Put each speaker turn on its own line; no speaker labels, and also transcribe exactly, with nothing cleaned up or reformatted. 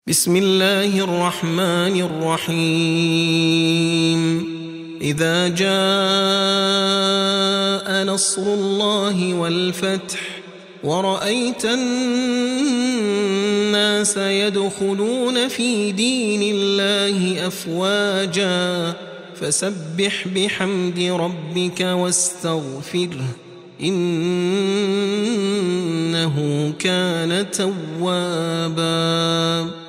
بسم الله الرحمن الرحيم إذا جاء نصر الله والفتح ورأيت الناس يدخلون في دين الله أفواجا فسبح بحمد ربك واستغفره إنه كان توابا.